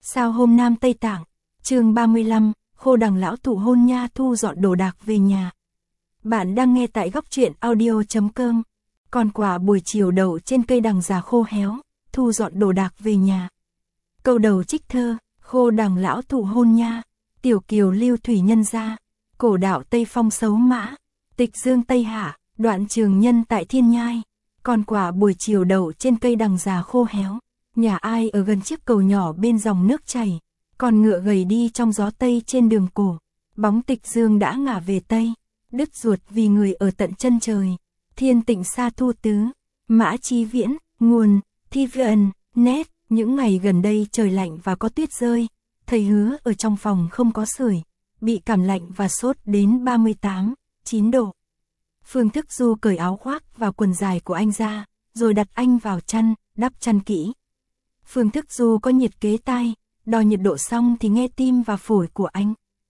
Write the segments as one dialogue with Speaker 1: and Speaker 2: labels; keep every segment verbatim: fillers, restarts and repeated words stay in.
Speaker 1: Sao hôm Nam Tây Tạng, chương ba mươi lăm, Khô Đằng lão tụ hôn nha thu dọn đồ đạc về nhà. Bạn đang nghe tại góc truyện audio chấm com. Còn quả buổi chiều đậu trên cây đằng già khô héo, thu dọn đồ đạc về nhà. Câu đầu trích thơ, Khô Đằng lão tụ hôn nha, tiểu kiều lưu thủy nhân gia, cổ đạo Tây Phong xấu mã, tịch dương Tây Hạ, đoạn trường nhân tại thiên nhai. Còn quả buổi chiều đậu trên cây đằng già khô héo, nhà ai ở gần chiếc cầu nhỏ bên dòng nước chảy, còn ngựa gầy đi trong gió Tây trên đường cổ, bóng tịch dương đã ngả về Tây, đứt ruột vì người ở tận chân trời, thiên tịnh xa thu tứ, mã chi viễn, nguồn, thi viện, nét, những ngày gần đây trời lạnh và có tuyết rơi, thầy Hứa ở trong phòng không có sưởi, bị cảm lạnh và sốt đến ba mươi tám, chín độ. Phương Thức Du cởi áo khoác và quần dài của anh ra, rồi đặt anh vào chăn, đắp chăn kỹ. Phương Thức Du có nhiệt kế tai, đo nhiệt độ xong thì nghe tim và phổi của anh.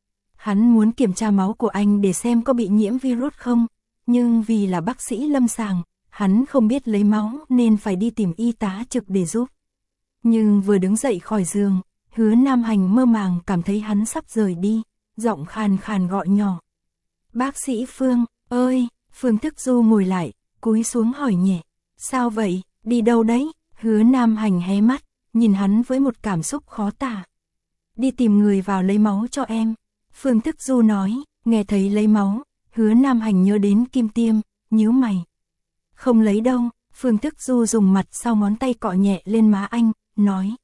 Speaker 1: Hắn muốn kiểm tra máu của anh để xem có bị nhiễm virus không, nhưng vì là bác sĩ lâm sàng, hắn không biết lấy máu nên phải đi tìm y tá trực để giúp. Nhưng vừa đứng dậy khỏi giường, Hứa Nam Hành mơ màng cảm thấy hắn sắp rời đi, giọng khàn khàn gọi nhỏ. Bác sĩ Phương, ơi! Phương Thức Du ngồi lại, cúi xuống hỏi nhẹ. Sao vậy, đi đâu đấy? Hứa Nam Hành hé mắt, nhìn hắn với một cảm xúc khó tả. Đi tìm người vào lấy máu cho em. Phương Thức Du nói, nghe thấy lấy máu, Hứa Nam Hành nhớ đến kim tiêm, nhíu mày. Không lấy đâu, Phương Thức Du dùng mặt sau ngón tay cọ nhẹ lên má anh, nói.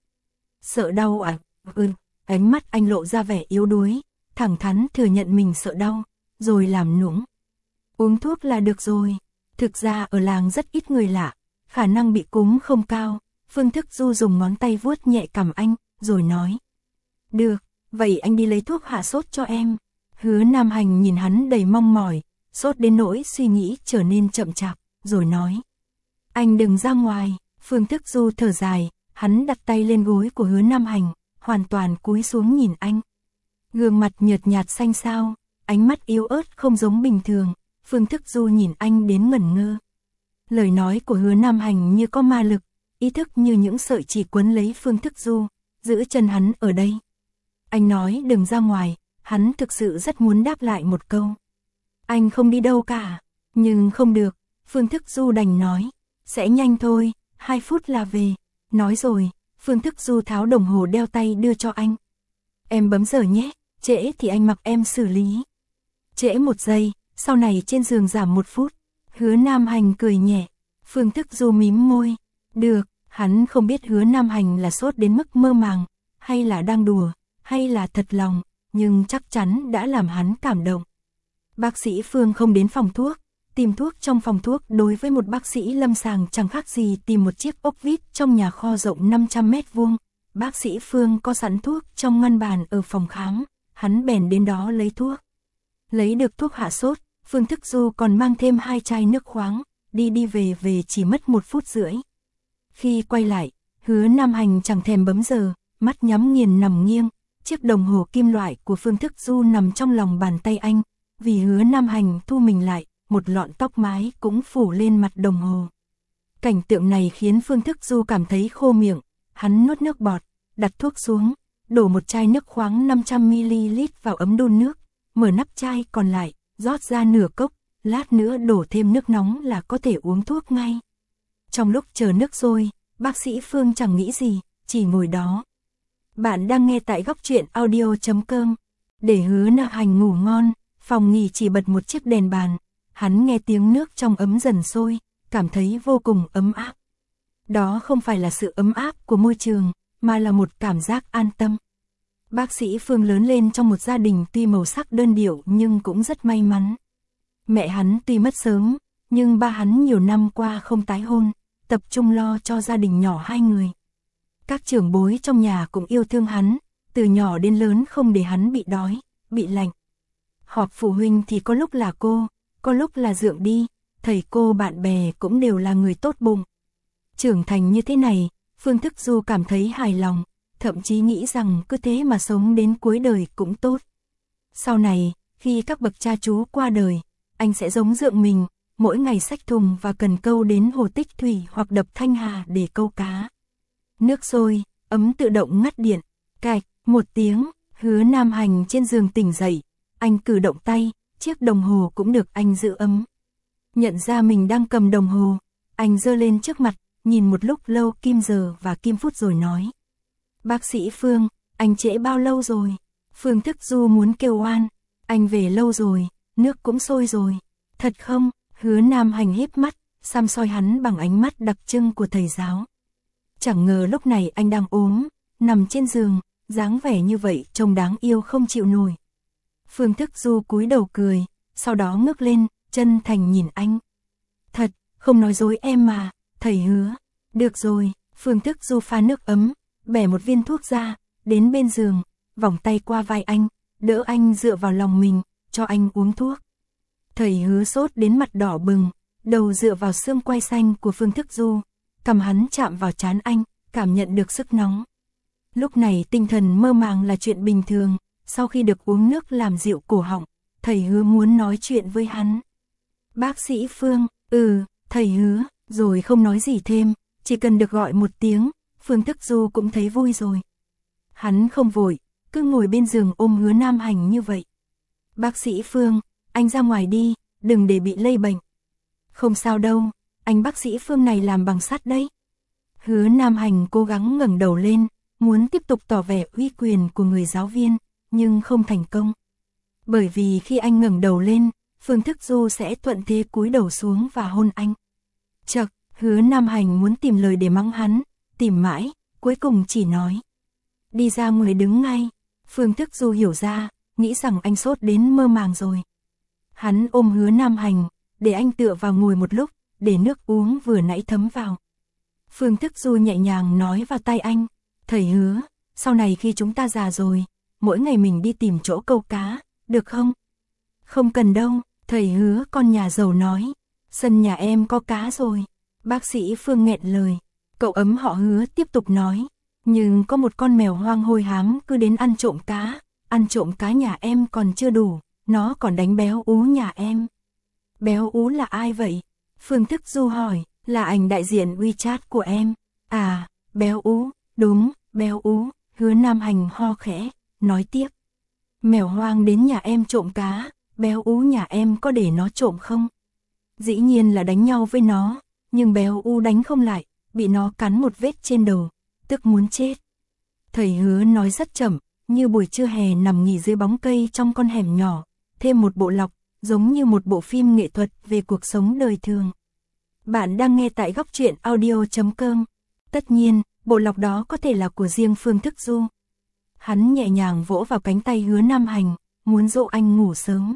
Speaker 1: Sợ đau à? Ừ, ánh mắt anh lộ ra vẻ yếu đuối, thẳng thắn thừa nhận mình sợ đau, rồi làm nũng. Uống thuốc là được rồi. Thực ra ở làng rất ít người lạ, khả năng bị cúm không cao. Phương Thức Du dùng ngón tay vuốt nhẹ cằm anh, rồi nói. Được, vậy anh đi lấy thuốc hạ sốt cho em. Hứa Nam Hành nhìn hắn đầy mong mỏi, sốt đến nỗi suy nghĩ trở nên chậm chạp, rồi nói. Anh đừng ra ngoài. Phương Thức Du thở dài, hắn đặt tay lên gối của Hứa Nam Hành, hoàn toàn cúi xuống nhìn anh. Gương mặt nhợt nhạt xanh xao, ánh mắt yếu ớt không giống bình thường. Phương Thức Du nhìn anh đến ngẩn ngơ. Lời nói của Hứa Nam Hành như có ma lực, ý thức như những sợi chỉ quấn lấy Phương Thức Du, giữ chân hắn ở đây. Anh nói đừng ra ngoài, hắn thực sự rất muốn đáp lại một câu. Anh không đi đâu cả, nhưng không được, Phương Thức Du đành nói, sẽ nhanh thôi, hai phút là về. Nói rồi, Phương Thức Du tháo đồng hồ đeo tay đưa cho anh. Em bấm giờ nhé, trễ thì anh mặc em xử lý. Trễ một giây. Sau này trên giường giảm một phút, Hứa Nam Hành cười nhẹ, Phương Thức Du mím môi, được, hắn không biết Hứa Nam Hành là sốt đến mức mơ màng, hay là đang đùa, hay là thật lòng, nhưng chắc chắn đã làm hắn cảm động. Bác sĩ Phương không đến phòng thuốc, tìm thuốc trong phòng thuốc đối với một bác sĩ lâm sàng chẳng khác gì tìm một chiếc ốc vít trong nhà kho rộng năm trăm mét vuông. Bác sĩ Phương có sẵn thuốc trong ngăn bàn ở phòng khám, hắn bèn đến đó lấy thuốc. Lấy được thuốc hạ sốt, Phương Thức Du còn mang thêm hai chai nước khoáng, đi đi về về chỉ mất một phút rưỡi. Khi quay lại, Hứa Nam Hành chẳng thèm bấm giờ, mắt nhắm nghiền nằm nghiêng, chiếc đồng hồ kim loại của Phương Thức Du nằm trong lòng bàn tay anh, vì Hứa Nam Hành thu mình lại, một lọn tóc mái cũng phủ lên mặt đồng hồ. Cảnh tượng này khiến Phương Thức Du cảm thấy khô miệng, hắn nuốt nước bọt, đặt thuốc xuống, đổ một chai nước khoáng năm trăm mi li lít vào ấm đun nước, mở nắp chai còn lại, rót ra nửa cốc, lát nữa đổ thêm nước nóng là có thể uống thuốc ngay. Trong lúc chờ nước sôi, bác sĩ Phương chẳng nghĩ gì, chỉ ngồi đó. Bạn đang nghe tại góc truyện audio chấm com. Để Hứa Nam Hành ngủ ngon, phòng nghỉ chỉ bật một chiếc đèn bàn. Hắn nghe tiếng nước trong ấm dần sôi, cảm thấy vô cùng ấm áp. Đó không phải là sự ấm áp của môi trường, mà là một cảm giác an tâm. Bác sĩ Phương lớn lên trong một gia đình tuy màu sắc đơn điệu nhưng cũng rất may mắn. Mẹ hắn tuy mất sớm, nhưng ba hắn nhiều năm qua không tái hôn, tập trung lo cho gia đình nhỏ hai người. Các trưởng bối trong nhà cũng yêu thương hắn, từ nhỏ đến lớn không để hắn bị đói, bị lạnh. Họp phụ huynh thì có lúc là cô, có lúc là dượng đi, thầy cô bạn bè cũng đều là người tốt bụng. Trưởng thành như thế này, Phương Thức Du cảm thấy hài lòng. Thậm chí nghĩ rằng cứ thế mà sống đến cuối đời cũng tốt. Sau này, khi các bậc cha chú qua đời, anh sẽ giống dượng mình, mỗi ngày xách thùng và cần câu đến hồ Tích Thủy hoặc đập Thanh Hà để câu cá. Nước sôi, ấm tự động ngắt điện, Cạch, một tiếng, Hứa Nam Hành trên giường tỉnh dậy, anh cử động tay, chiếc đồng hồ cũng được anh giữ ấm. Nhận ra mình đang cầm đồng hồ, anh giơ lên trước mặt, nhìn một lúc lâu kim giờ và kim phút rồi nói. Bác sĩ Phương, anh trễ bao lâu rồi? Phương Thức Du muốn kêu oan, anh về lâu rồi, nước cũng sôi rồi. Thật không? Hứa Nam Hành híp mắt, xăm soi hắn bằng ánh mắt đặc trưng của thầy giáo. Chẳng ngờ lúc này anh đang ốm, nằm trên giường, dáng vẻ như vậy trông đáng yêu không chịu nổi. Phương Thức Du cúi đầu cười, sau đó ngước lên, chân thành nhìn anh. Thật, không nói dối em mà, thầy hứa. Được rồi, Phương Thức Du pha nước ấm, bẻ một viên thuốc ra, đến bên giường, vòng tay qua vai anh, đỡ anh dựa vào lòng mình, cho anh uống thuốc. Thầy hứa sốt đến mặt đỏ bừng, đầu dựa vào xương quai xanh của Phương Thức Du, cầm hắn chạm vào trán anh, cảm nhận được sức nóng. Lúc này tinh thần mơ màng là chuyện bình thường, sau khi được uống nước làm dịu cổ họng, thầy hứa muốn nói chuyện với hắn. Bác sĩ Phương, ừ, thầy hứa, rồi không nói gì thêm, chỉ cần được gọi một tiếng, Phương Thức Du cũng thấy vui rồi. Hắn không vội, cứ ngồi bên giường ôm Hứa Nam Hành như vậy. Bác sĩ Phương, anh ra ngoài đi, đừng để bị lây bệnh. Không sao đâu, anh bác sĩ Phương này làm bằng sắt đấy. Hứa Nam Hành cố gắng ngẩng đầu lên, muốn tiếp tục tỏ vẻ uy quyền của người giáo viên, nhưng không thành công. Bởi vì khi anh ngẩng đầu lên, Phương Thức Du sẽ thuận thế cúi đầu xuống và hôn anh. Chậc, Hứa Nam Hành muốn tìm lời để mắng hắn, tìm mãi, cuối cùng chỉ nói. Đi ra ngoài đứng ngay. Phương Thức Du hiểu ra, nghĩ rằng anh sốt đến mơ màng rồi. Hắn ôm Hứa Nam Hành, để anh tựa vào ngồi một lúc, để nước uống vừa nãy thấm vào. Phương Thức Du nhẹ nhàng nói vào tai anh, thầy hứa, sau này khi chúng ta già rồi, mỗi ngày mình đi tìm chỗ câu cá, được không? Không cần đâu, thầy hứa con nhà giàu nói, sân nhà em có cá rồi. Bác sĩ Phương nghẹn lời, cậu ấm họ Hứa tiếp tục nói, nhưng có một con mèo hoang hôi hám cứ đến ăn trộm cá, ăn trộm cá nhà em còn chưa đủ, nó còn đánh Béo Ú nhà em. Béo Ú là ai vậy? Phương Thức Du hỏi, là ảnh đại diện WeChat của em. À, Béo Ú, đúng, Béo Ú, Hứa Nam Hành ho khẽ, nói tiếp. Mèo hoang đến nhà em trộm cá, Béo Ú nhà em có để nó trộm không? Dĩ nhiên là đánh nhau với nó, nhưng Béo Ú đánh không lại, bị nó cắn một vết trên đầu, tức muốn chết. Thầy Hứa nói rất chậm, như buổi trưa hè nằm nghỉ dưới bóng cây trong con hẻm nhỏ, thêm một bộ lọc, giống như một bộ phim nghệ thuật về cuộc sống đời thường. Bạn đang nghe tại góc truyện audio chấm com. Tất nhiên, bộ lọc đó có thể là của riêng Phương Thức Du. Hắn nhẹ nhàng vỗ vào cánh tay Hứa Nam Hành, muốn dỗ anh ngủ sớm.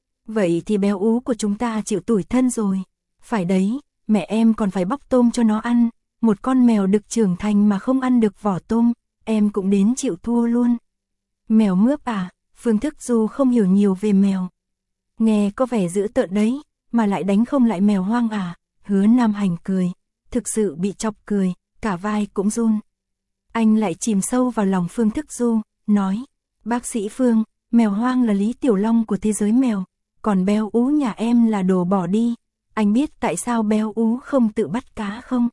Speaker 1: Vậy thì Béo Ú của chúng ta chịu tủi thân rồi. Phải đấy, mẹ em còn phải bóc tôm cho nó ăn. Một con mèo được trưởng thành mà không ăn được vỏ tôm, em cũng đến chịu thua luôn. Mèo mướp à? Phương Thức Du không hiểu nhiều về mèo. Nghe có vẻ dữ tợn đấy, mà lại đánh không lại mèo hoang à? Hứa Nam Hành cười, thực sự bị chọc cười, cả vai cũng run. Anh lại chìm sâu vào lòng Phương Thức Du, nói, bác sĩ Phương, mèo hoang là Lý Tiểu Long của thế giới mèo, còn Béo Ú nhà em là đồ bỏ đi. Anh biết tại sao Béo Ú không tự bắt cá không?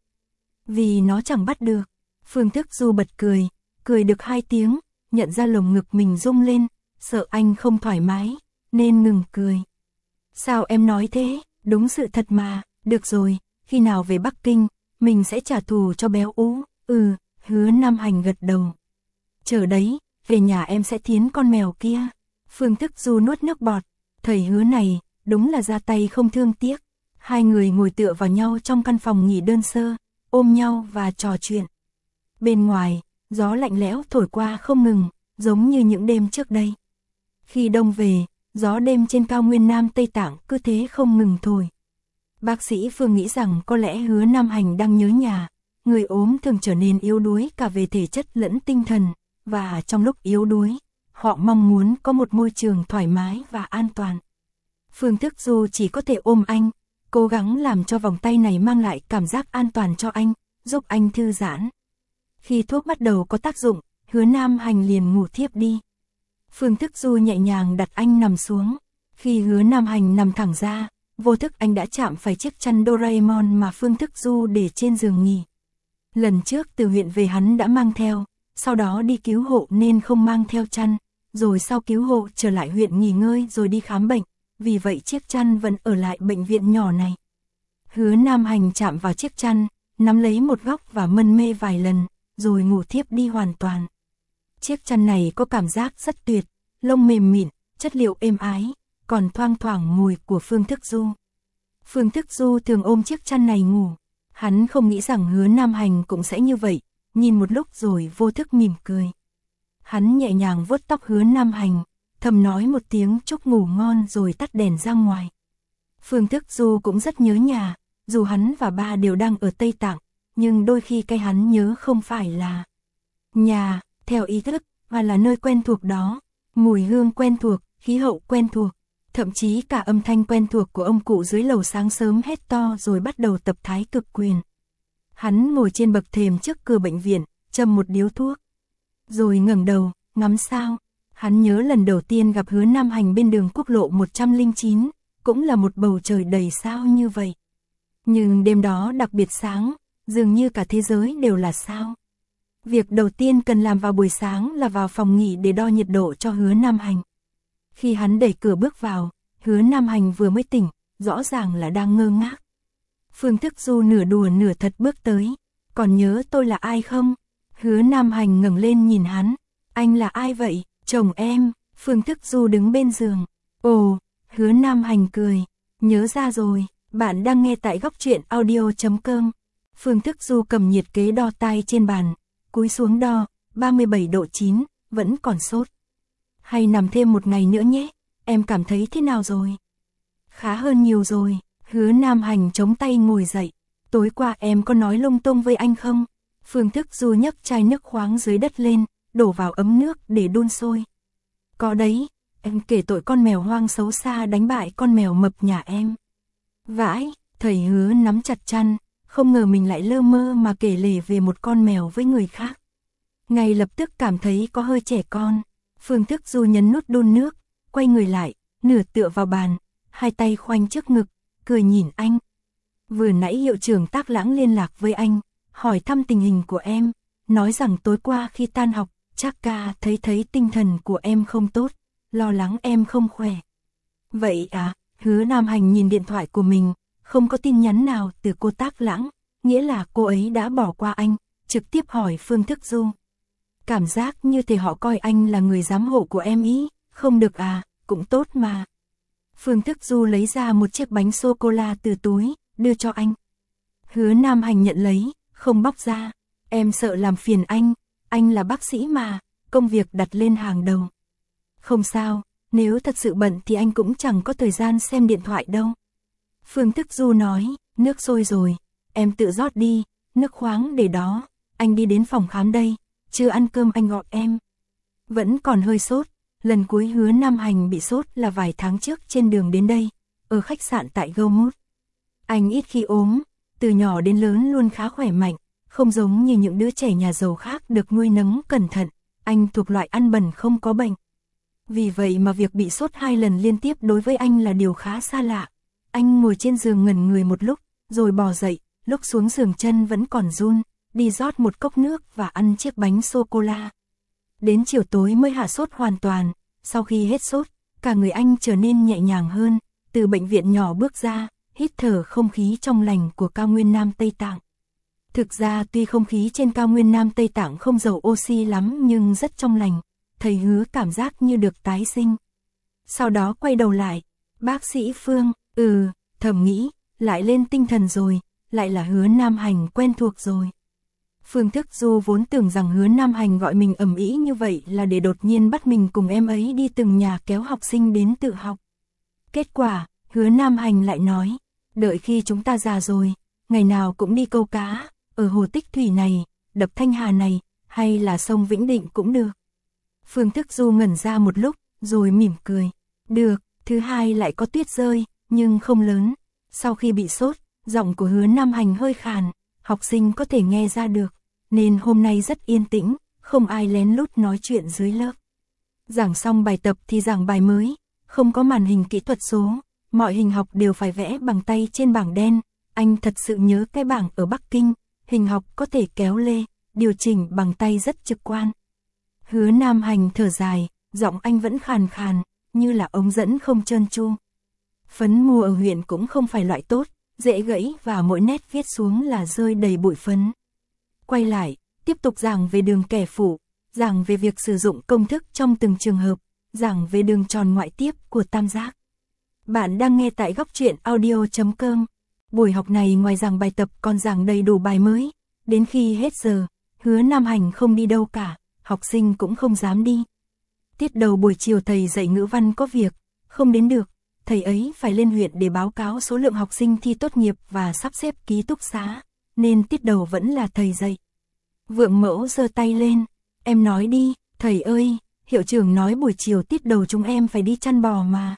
Speaker 1: Vì nó chẳng bắt được. Phương Thức Du bật cười, cười được hai tiếng, nhận ra lồng ngực mình rung lên, sợ anh không thoải mái, nên ngừng cười. Sao em nói thế? Đúng sự thật mà, được rồi, khi nào về Bắc Kinh, mình sẽ trả thù cho Béo Ú. Ừ, Hứa Nam Hành gật đầu. Chờ đấy, về nhà em sẽ thiến con mèo kia. Phương Thức Du nuốt nước bọt, thầy Hứa này, đúng là ra tay không thương tiếc. Hai người ngồi tựa vào nhau trong căn phòng nghỉ đơn sơ, ôm nhau và trò chuyện. Bên ngoài, gió lạnh lẽo thổi qua không ngừng, giống như những đêm trước đây. Khi đông về, gió đêm trên cao nguyên Nam Tây Tạng cứ thế không ngừng thổi. Bác sĩ Phương nghĩ rằng có lẽ Hứa Nam Hành đang nhớ nhà, người ốm thường trở nên yếu đuối cả về thể chất lẫn tinh thần, và trong lúc yếu đuối, họ mong muốn có một môi trường thoải mái và an toàn. Phương Thức Du chỉ có thể ôm anh, cố gắng làm cho vòng tay này mang lại cảm giác an toàn cho anh, giúp anh thư giãn. Khi thuốc bắt đầu có tác dụng, Hứa Nam Hành liền ngủ thiếp đi. Phương Thức Du nhẹ nhàng đặt anh nằm xuống. Khi Hứa Nam Hành nằm thẳng ra, vô thức anh đã chạm phải chiếc chăn Doraemon mà Phương Thức Du để trên giường nghỉ. Lần trước từ huyện về hắn đã mang theo, sau đó đi cứu hộ nên không mang theo chăn, rồi sau cứu hộ trở lại huyện nghỉ ngơi rồi đi khám bệnh, vì vậy chiếc chăn vẫn ở lại bệnh viện nhỏ này. Hứa Nam Hành chạm vào chiếc chăn, nắm lấy một góc và mân mê vài lần, rồi ngủ thiếp đi hoàn toàn. Chiếc chăn này có cảm giác rất tuyệt, lông mềm mịn, chất liệu êm ái, còn thoang thoảng mùi của Phương Thức Du. Phương Thức Du thường ôm chiếc chăn này ngủ, hắn không nghĩ rằng Hứa Nam Hành cũng sẽ như vậy, nhìn một lúc rồi vô thức mỉm cười. Hắn nhẹ nhàng vuốt tóc Hứa Nam Hành, thầm nói một tiếng chúc ngủ ngon rồi tắt đèn ra ngoài. Phương Thức Du cũng rất nhớ nhà, dù hắn và ba đều đang ở Tây Tạng, nhưng đôi khi cái hắn nhớ không phải là nhà, theo ý thức, mà là nơi quen thuộc đó, mùi hương quen thuộc, khí hậu quen thuộc, thậm chí cả âm thanh quen thuộc của ông cụ dưới lầu sáng sớm hét to rồi bắt đầu tập thái cực quyền. Hắn ngồi trên bậc thềm trước cửa bệnh viện, châm một điếu thuốc, rồi ngẩng đầu, ngắm sao. Hắn nhớ lần đầu tiên gặp Hứa Nam Hành bên đường quốc lộ một trăm lẻ chín, cũng là một bầu trời đầy sao như vậy. Nhưng đêm đó đặc biệt sáng, dường như cả thế giới đều là sao. Việc đầu tiên cần làm vào buổi sáng là vào phòng nghỉ để đo nhiệt độ cho Hứa Nam Hành. Khi hắn đẩy cửa bước vào, Hứa Nam Hành vừa mới tỉnh, rõ ràng là đang ngơ ngác. Phương Thức Du nửa đùa nửa thật bước tới, còn nhớ tôi là ai không? Hứa Nam Hành ngẩng lên nhìn hắn, anh là ai vậy? Chồng em. Phương Thức Du đứng bên giường. Ồ, Hứa Nam Hành cười, nhớ ra rồi, bạn đang nghe tại góc truyện audio chấm com. Phương Thức Du cầm nhiệt kế đo tai trên bàn, cúi xuống đo, ba mươi bảy độ chín, vẫn còn sốt. Hay nằm thêm một ngày nữa nhé, em cảm thấy thế nào rồi? Khá hơn nhiều rồi. Hứa Nam Hành chống tay ngồi dậy, tối qua em có nói lung tung với anh không? Phương Thức Du nhấc chai nước khoáng dưới đất lên, đổ vào ấm nước để đun sôi. Có đấy, em kể tội con mèo hoang xấu xa đánh bại con mèo mập nhà em. Vãi, thầy Hứa nắm chặt chăn, không ngờ mình lại lơ mơ mà kể lể về một con mèo với người khác. Ngay lập tức cảm thấy có hơi trẻ con. Phương Thức Du nhấn nút đun nước, quay người lại, nửa tựa vào bàn, hai tay khoanh trước ngực, cười nhìn anh. Vừa nãy hiệu trưởng Tác Lãng liên lạc với anh, hỏi thăm tình hình của em, nói rằng tối qua khi tan học, Trác ca thấy thấy tinh thần của em không tốt, lo lắng em không khỏe. Vậy à? Hứa Nam Hành nhìn điện thoại của mình, không có tin nhắn nào từ cô Tác Lãng, nghĩa là cô ấy đã bỏ qua anh, trực tiếp hỏi Phương Thức Du. Cảm giác như thể họ coi anh là người giám hộ của em ý, không được à, cũng tốt mà. Phương Thức Du lấy ra một chiếc bánh sô-cô-la từ túi, đưa cho anh. Hứa Nam Hành nhận lấy, không bóc ra, em sợ làm phiền anh, anh là bác sĩ mà, công việc đặt lên hàng đầu. Không sao, nếu thật sự bận thì anh cũng chẳng có thời gian xem điện thoại đâu. Phương Thức Du nói, nước sôi rồi, em tự rót đi, nước khoáng để đó, anh đi đến phòng khám đây, chưa ăn cơm anh gọi em. Vẫn còn hơi sốt, lần cuối Hứa Nam Hành bị sốt là vài tháng trước trên đường đến đây, ở khách sạn tại Gomut. Anh ít khi ốm, từ nhỏ đến lớn luôn khá khỏe mạnh, không giống như những đứa trẻ nhà giàu khác được nuôi nấng cẩn thận, anh thuộc loại ăn bẩn không có bệnh. Vì vậy mà việc bị sốt hai lần liên tiếp đối với anh là điều khá xa lạ. Anh ngồi trên giường ngẩn người một lúc, rồi bò dậy, lúc xuống giường chân vẫn còn run, đi rót một cốc nước và ăn chiếc bánh sô-cô-la. Đến chiều tối mới hạ sốt hoàn toàn, sau khi hết sốt, cả người anh trở nên nhẹ nhàng hơn, từ bệnh viện nhỏ bước ra, hít thở không khí trong lành của cao nguyên Nam Tây Tạng. Thực ra tuy không khí trên cao nguyên Nam Tây Tạng không giàu oxy lắm nhưng rất trong lành, thầy Hứa cảm giác như được tái sinh. Sau đó quay đầu lại, bác sĩ Phương, ừ, thầm nghĩ, lại lên tinh thần rồi, lại là Hứa Nam Hành quen thuộc rồi. Phương Thức Du vốn tưởng rằng Hứa Nam Hành gọi mình ầm ĩ như vậy là để đột nhiên bắt mình cùng em ấy đi từng nhà kéo học sinh đến tự học. Kết quả, Hứa Nam Hành lại nói, đợi khi chúng ta già rồi, ngày nào cũng đi câu cá, ở hồ Tích Thủy này, đập Thanh Hà này, hay là sông Vĩnh Định cũng được. Phương Thức Du ngẩn ra một lúc, rồi mỉm cười. Được, thứ hai lại có tuyết rơi, nhưng không lớn. Sau khi bị sốt, giọng của Hứa Nam Hành hơi khàn, học sinh có thể nghe ra được, nên hôm nay rất yên tĩnh, không ai lén lút nói chuyện dưới lớp. Giảng xong bài tập thì giảng bài mới, không có màn hình kỹ thuật số, mọi hình học đều phải vẽ bằng tay trên bảng đen. Anh thật sự nhớ cái bảng ở Bắc Kinh, hình học có thể kéo lê, điều chỉnh bằng tay rất trực quan. Hứa Nam Hành thở dài, giọng anh vẫn khàn khàn, như là ống dẫn không trơn tru. Phấn mua ở huyện cũng không phải loại tốt, dễ gãy và mỗi nét viết xuống là rơi đầy bụi phấn. Quay lại, tiếp tục giảng về đường kẻ phủ, giảng về việc sử dụng công thức trong từng trường hợp, giảng về đường tròn ngoại tiếp của tam giác. Bạn đang nghe tại góc truyện audio chấm com. Buổi học này ngoài giảng bài tập còn giảng đầy đủ bài mới. Đến khi hết giờ, Hứa Nam Hành không đi đâu cả, học sinh cũng không dám đi. Tiết đầu buổi chiều thầy dạy ngữ văn có việc, không đến được. Thầy ấy phải lên huyện để báo cáo số lượng học sinh thi tốt nghiệp và sắp xếp ký túc xá, nên tiết đầu vẫn là thầy dạy. Vượng Mẫu giơ tay lên, em nói đi, thầy ơi, hiệu trưởng nói buổi chiều tiết đầu chúng em phải đi chăn bò mà.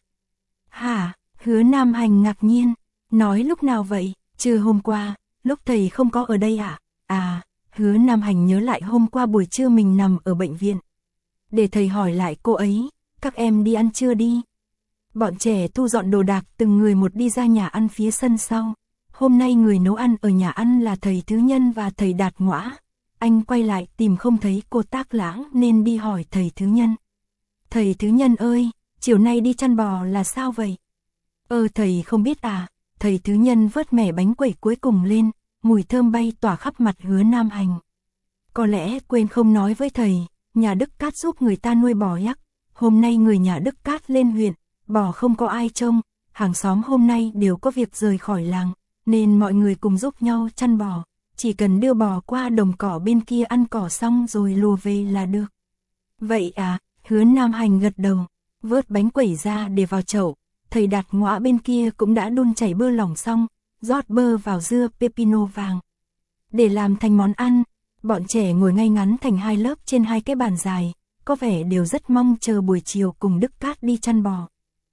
Speaker 1: Hả, Hứa Nam Hành ngạc nhiên, nói lúc nào vậy, trưa hôm qua, lúc thầy không có ở đây à? À, Hứa Nam Hành nhớ lại hôm qua buổi trưa mình nằm ở bệnh viện. Để thầy hỏi lại cô ấy, các em đi ăn trưa đi. Bọn trẻ thu dọn đồ đạc từng người một đi ra nhà ăn phía sân sau. Hôm nay người nấu ăn ở nhà ăn là thầy Thứ Nhân và thầy Đạt Ngõa. Anh quay lại tìm không thấy cô Tác Lãng nên đi hỏi thầy Thứ Nhân. Thầy Thứ Nhân ơi, chiều nay đi chăn bò là sao vậy? Ơ thầy không biết à, thầy Thứ Nhân vớt mẻ bánh quẩy cuối cùng lên, mùi thơm bay tỏa khắp mặt Hứa Nam Hành. Có lẽ quên không nói với thầy, nhà Đức Cát giúp người ta nuôi bò nhắc. Hôm nay người nhà Đức Cát lên huyện, bò không có ai trông, hàng xóm hôm nay đều có việc rời khỏi làng, nên mọi người cùng giúp nhau chăn bò. Chỉ cần đưa bò qua đồng cỏ bên kia ăn cỏ xong rồi lùa về là được. Vậy à, Hứa Nam Hành gật đầu, vớt bánh quẩy ra để vào chậu. Thầy Đạt Ngõa bên kia cũng đã đun chảy bơ lỏng xong, rót bơ vào dưa pepino vàng. Để làm thành món ăn, bọn trẻ ngồi ngay ngắn thành hai lớp trên hai cái bàn dài, có vẻ đều rất mong chờ buổi chiều cùng Đức Cát đi chăn bò.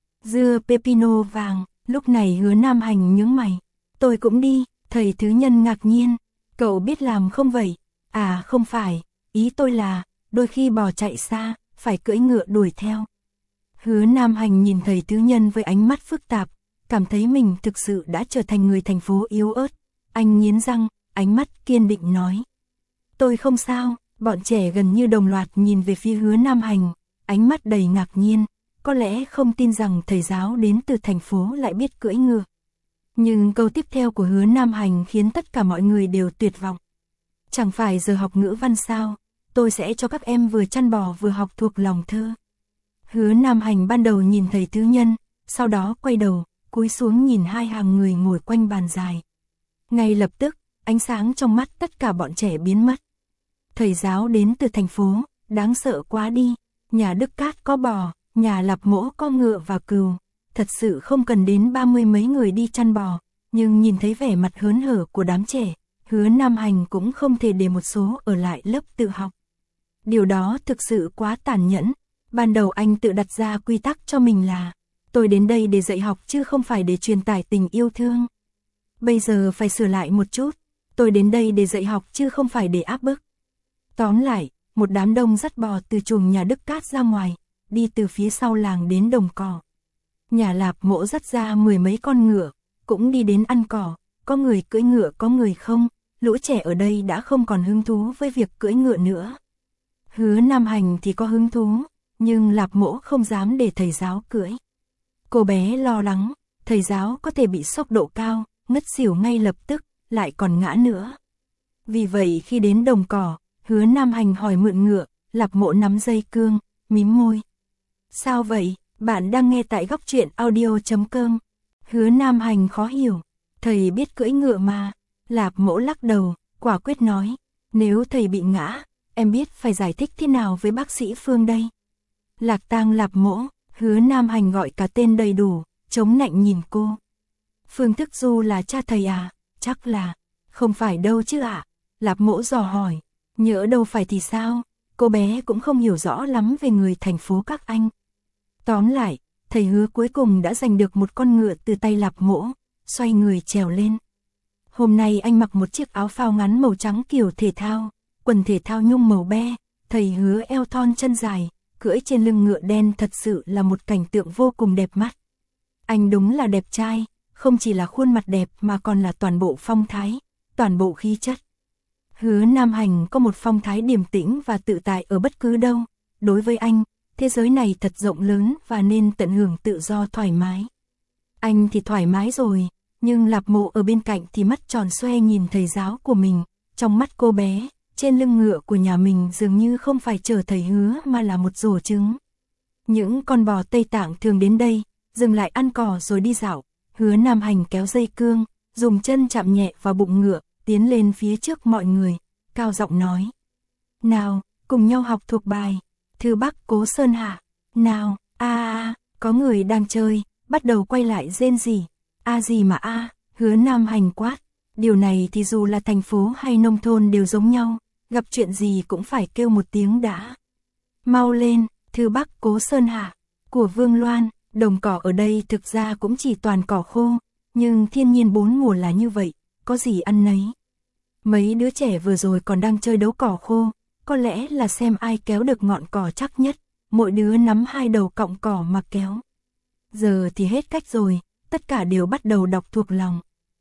Speaker 1: Dưa pepino vàng, lúc này Hứa Nam Hành nhướng mày. Tôi cũng đi, thầy Thứ Nhân ngạc nhiên. Cậu biết làm không vậy? À không phải, ý tôi là, đôi khi bò chạy xa, phải cưỡi ngựa đuổi theo. Hứa Nam Hành nhìn thầy Thứ Nhân với ánh mắt phức tạp, cảm thấy mình thực sự đã trở thành người thành phố yếu ớt. Anh nghiến răng, ánh mắt kiên định nói. Tôi không sao, bọn trẻ gần như đồng loạt nhìn về phía Hứa Nam Hành, ánh mắt đầy ngạc nhiên, có lẽ không tin rằng thầy giáo đến từ thành phố lại biết cưỡi ngựa. Nhưng câu tiếp theo của Hứa Nam Hành khiến tất cả mọi người đều tuyệt vọng. Chẳng phải giờ học ngữ văn sao, tôi sẽ cho các em vừa chăn bò vừa học thuộc lòng thơ. Hứa Nam Hành ban đầu nhìn thầy Thứ Nhân, sau đó quay đầu, cúi xuống nhìn hai hàng người ngồi quanh bàn dài. Ngay lập tức, ánh sáng trong mắt tất cả bọn trẻ biến mất. Thầy giáo đến từ thành phố, đáng sợ quá đi, nhà Đức Cát có bò, nhà Lạp Mỗ có ngựa và cừu. Thật sự không cần đến ba mươi mấy người đi chăn bò, nhưng nhìn thấy vẻ mặt hớn hở của đám trẻ, Hứa Nam Hành cũng không thể để một số ở lại lớp tự học. Điều đó thực sự quá tàn nhẫn. Ban đầu anh tự đặt ra quy tắc cho mình là, tôi đến đây để dạy học chứ không phải để truyền tải tình yêu thương. Bây giờ phải sửa lại một chút, tôi đến đây để dạy học chứ không phải để áp bức. Tóm lại, một đám đông dắt bò từ chuồng nhà Đức Cát ra ngoài, đi từ phía sau làng đến đồng cỏ. Nhà Lạp Mỗ dắt ra mười mấy con ngựa, cũng đi đến ăn cỏ, có người cưỡi ngựa có người không, lũ trẻ ở đây đã không còn hứng thú với việc cưỡi ngựa nữa. Hứa Nam Hành thì có hứng thú, nhưng Lạp Mỗ không dám để thầy giáo cưỡi. Cô bé lo lắng, thầy giáo có thể bị sốc độ cao, ngất xỉu ngay lập tức, lại còn ngã nữa. Vì vậy khi đến đồng cỏ, Hứa Nam Hành hỏi mượn ngựa, Lạp Mỗ nắm dây cương, mím môi. Sao vậy? Bạn đang nghe tại góc truyện audio chấm com. Hứa Nam Hành khó hiểu. Thầy biết cưỡi ngựa mà. Lạp Mỗ lắc đầu, quả quyết nói. Nếu thầy bị ngã, em biết phải giải thích thế nào với bác sĩ Phương đây. Lạc Tang Lạp Mỗ, Hứa Nam Hành gọi cả tên đầy đủ, chống nạnh nhìn cô. Phương Thức Du là cha thầy à? Chắc là. Không phải đâu chứ ạ. À? Lạp Mỗ dò hỏi. Nhỡ đâu phải thì sao? Cô bé cũng không hiểu rõ lắm về người thành phố các anh. Tóm lại, thầy Hứa cuối cùng đã giành được một con ngựa từ tay Lạp Mỗ, xoay người trèo lên. Hôm nay anh mặc một chiếc áo phao ngắn màu trắng kiểu thể thao, quần thể thao nhung màu be, thầy Hứa eo thon chân dài, cưỡi trên lưng ngựa đen thật sự là một cảnh tượng vô cùng đẹp mắt. Anh đúng là đẹp trai, không chỉ là khuôn mặt đẹp mà còn là toàn bộ phong thái, toàn bộ khí chất. Hứa Nam Hành có một phong thái điềm tĩnh và tự tại ở bất cứ đâu. Đối với anh, thế giới này thật rộng lớn và nên tận hưởng tự do thoải mái. Anh thì thoải mái rồi, nhưng Lạp Mộ ở bên cạnh thì mắt tròn xoe nhìn thầy giáo của mình. Trong mắt cô bé, trên lưng ngựa của nhà mình dường như không phải chờ thầy Hứa mà là một rổ trứng. Những con bò Tây Tạng thường đến đây, dừng lại ăn cỏ rồi đi dạo. Hứa Nam Hành kéo dây cương, dùng chân chạm nhẹ vào bụng ngựa, tiến lên phía trước mọi người, cao giọng nói. Nào, cùng nhau học thuộc bài. Thư Bắc Cố Sơn Hạ. Nào, a a, có người đang chơi, bắt đầu quay lại rên rỉ. A gì mà a, Hứa Nam Hành quát. Điều này thì dù là thành phố hay nông thôn đều giống nhau, gặp chuyện gì cũng phải kêu một tiếng đã. Mau lên, Thư Bắc Cố Sơn Hạ, của Vương Loan. Đồng cỏ ở đây thực ra cũng chỉ toàn cỏ khô, nhưng thiên nhiên bốn mùa là như vậy, có gì ăn nấy. Mấy đứa trẻ vừa rồi còn đang chơi đấu cỏ khô, có lẽ là xem ai kéo được ngọn cỏ chắc nhất, mỗi đứa nắm hai đầu cọng cỏ mà kéo. Giờ thì hết cách rồi, tất cả đều bắt đầu đọc thuộc lòng.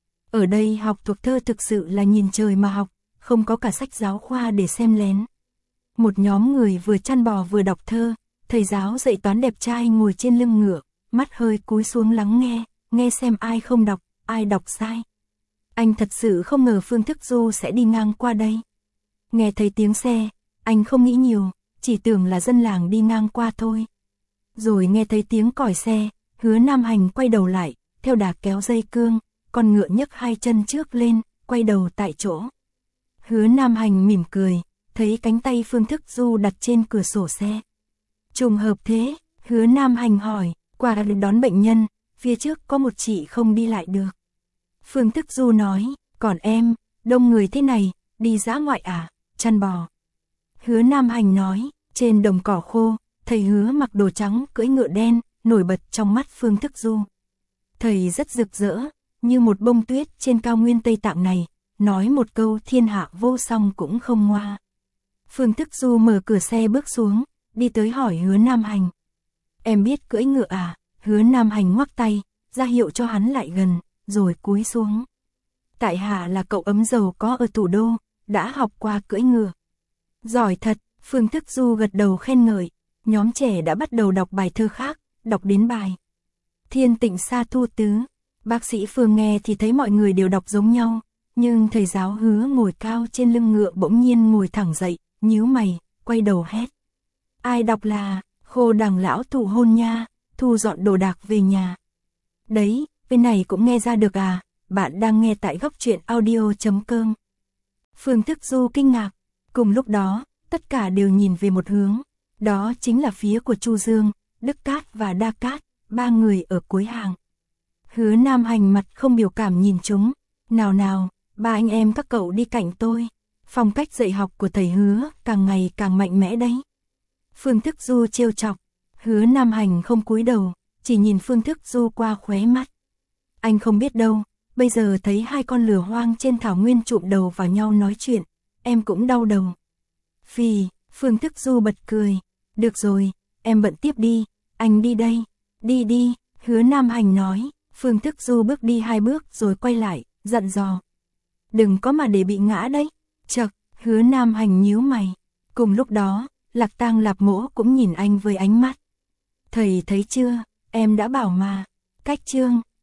Speaker 1: Ở đây học thuộc thơ thực sự là nhìn trời mà học, không có cả sách giáo khoa để xem lén. Một nhóm người vừa chăn bò vừa đọc thơ, thầy giáo dạy toán đẹp trai ngồi trên lưng ngựa, mắt hơi cúi xuống lắng nghe, nghe xem ai không đọc, ai đọc sai. Anh thật sự không ngờ Phương Thức Du sẽ đi ngang qua đây. Nghe thấy tiếng xe, anh không nghĩ nhiều, chỉ tưởng là dân làng đi ngang qua thôi. Rồi nghe thấy tiếng còi xe, Hứa Nam Hành quay đầu lại, theo đà kéo dây cương, con ngựa nhấc hai chân trước lên, quay đầu tại chỗ. Hứa Nam Hành mỉm cười, thấy cánh tay Phương Thức Du đặt trên cửa sổ xe. Trùng hợp thế, Hứa Nam Hành hỏi, qua đón bệnh nhân, phía trước có một chị không đi lại được. Phương Thức Du nói, còn em, đông người thế này, đi dã ngoại à, chăn bò. Hứa Nam Hành nói, trên đồng cỏ khô, thầy Hứa mặc đồ trắng cưỡi ngựa đen, nổi bật trong mắt Phương Thức Du. Thầy rất rực rỡ, như một bông tuyết trên cao nguyên Tây Tạng này, nói một câu thiên hạ vô song cũng không ngoa. Phương Thức Du mở cửa xe bước xuống, đi tới hỏi Hứa Nam Hành. Em biết cưỡi ngựa à? Hứa Nam Hành ngoắc tay, ra hiệu cho hắn lại gần, rồi cúi xuống. Tại hạ là cậu ấm giàu có ở thủ đô, đã học qua cưỡi ngựa. Giỏi thật, Phương Thức Du gật đầu khen ngợi. Nhóm trẻ đã bắt đầu đọc bài thơ khác, đọc đến bài Thiên Tịnh Sa Thu Tứ. Bác sĩ Phương nghe thì thấy mọi người đều đọc giống nhau, nhưng thầy giáo Hứa ngồi cao trên lưng ngựa bỗng nhiên ngồi thẳng dậy, nhíu mày, quay đầu hét. Ai đọc là Khô Đằng Lão Tụ Hôn Nha, thu dọn đồ đạc về nhà. Đấy, bên này cũng nghe ra được à, bạn đang nghe tại góc truyện audio chấm com. Phương Thức Du kinh ngạc, cùng lúc đó, tất cả đều nhìn về một hướng, đó chính là phía của Chu Dương, Đức Cát và Đa Cát, ba người ở cuối hàng. Hứa Nam Hành mặt không biểu cảm nhìn chúng, nào nào, ba anh em các cậu đi cạnh tôi, phong cách dạy học của thầy Hứa càng ngày càng mạnh mẽ đấy. Phương Thức Du trêu chọc, Hứa Nam Hành không cúi đầu, chỉ nhìn Phương Thức Du qua khóe mắt. Anh không biết đâu, bây giờ thấy hai con lừa hoang trên thảo nguyên chụm đầu vào nhau nói chuyện, em cũng đau đầu. Phì, Phương Thức Du bật cười, được rồi, em bận tiếp đi, anh đi đây, đi đi, Hứa Nam Hành nói. Phương Thức Du bước đi hai bước rồi quay lại, dặn dò. Đừng có mà để bị ngã đấy. Chậc, Hứa Nam Hành nhíu mày. Cùng lúc đó, Lạc Tang Lạp Mỗ cũng nhìn anh với ánh mắt. Thầy thấy chưa, em đã bảo mà. Cách chương,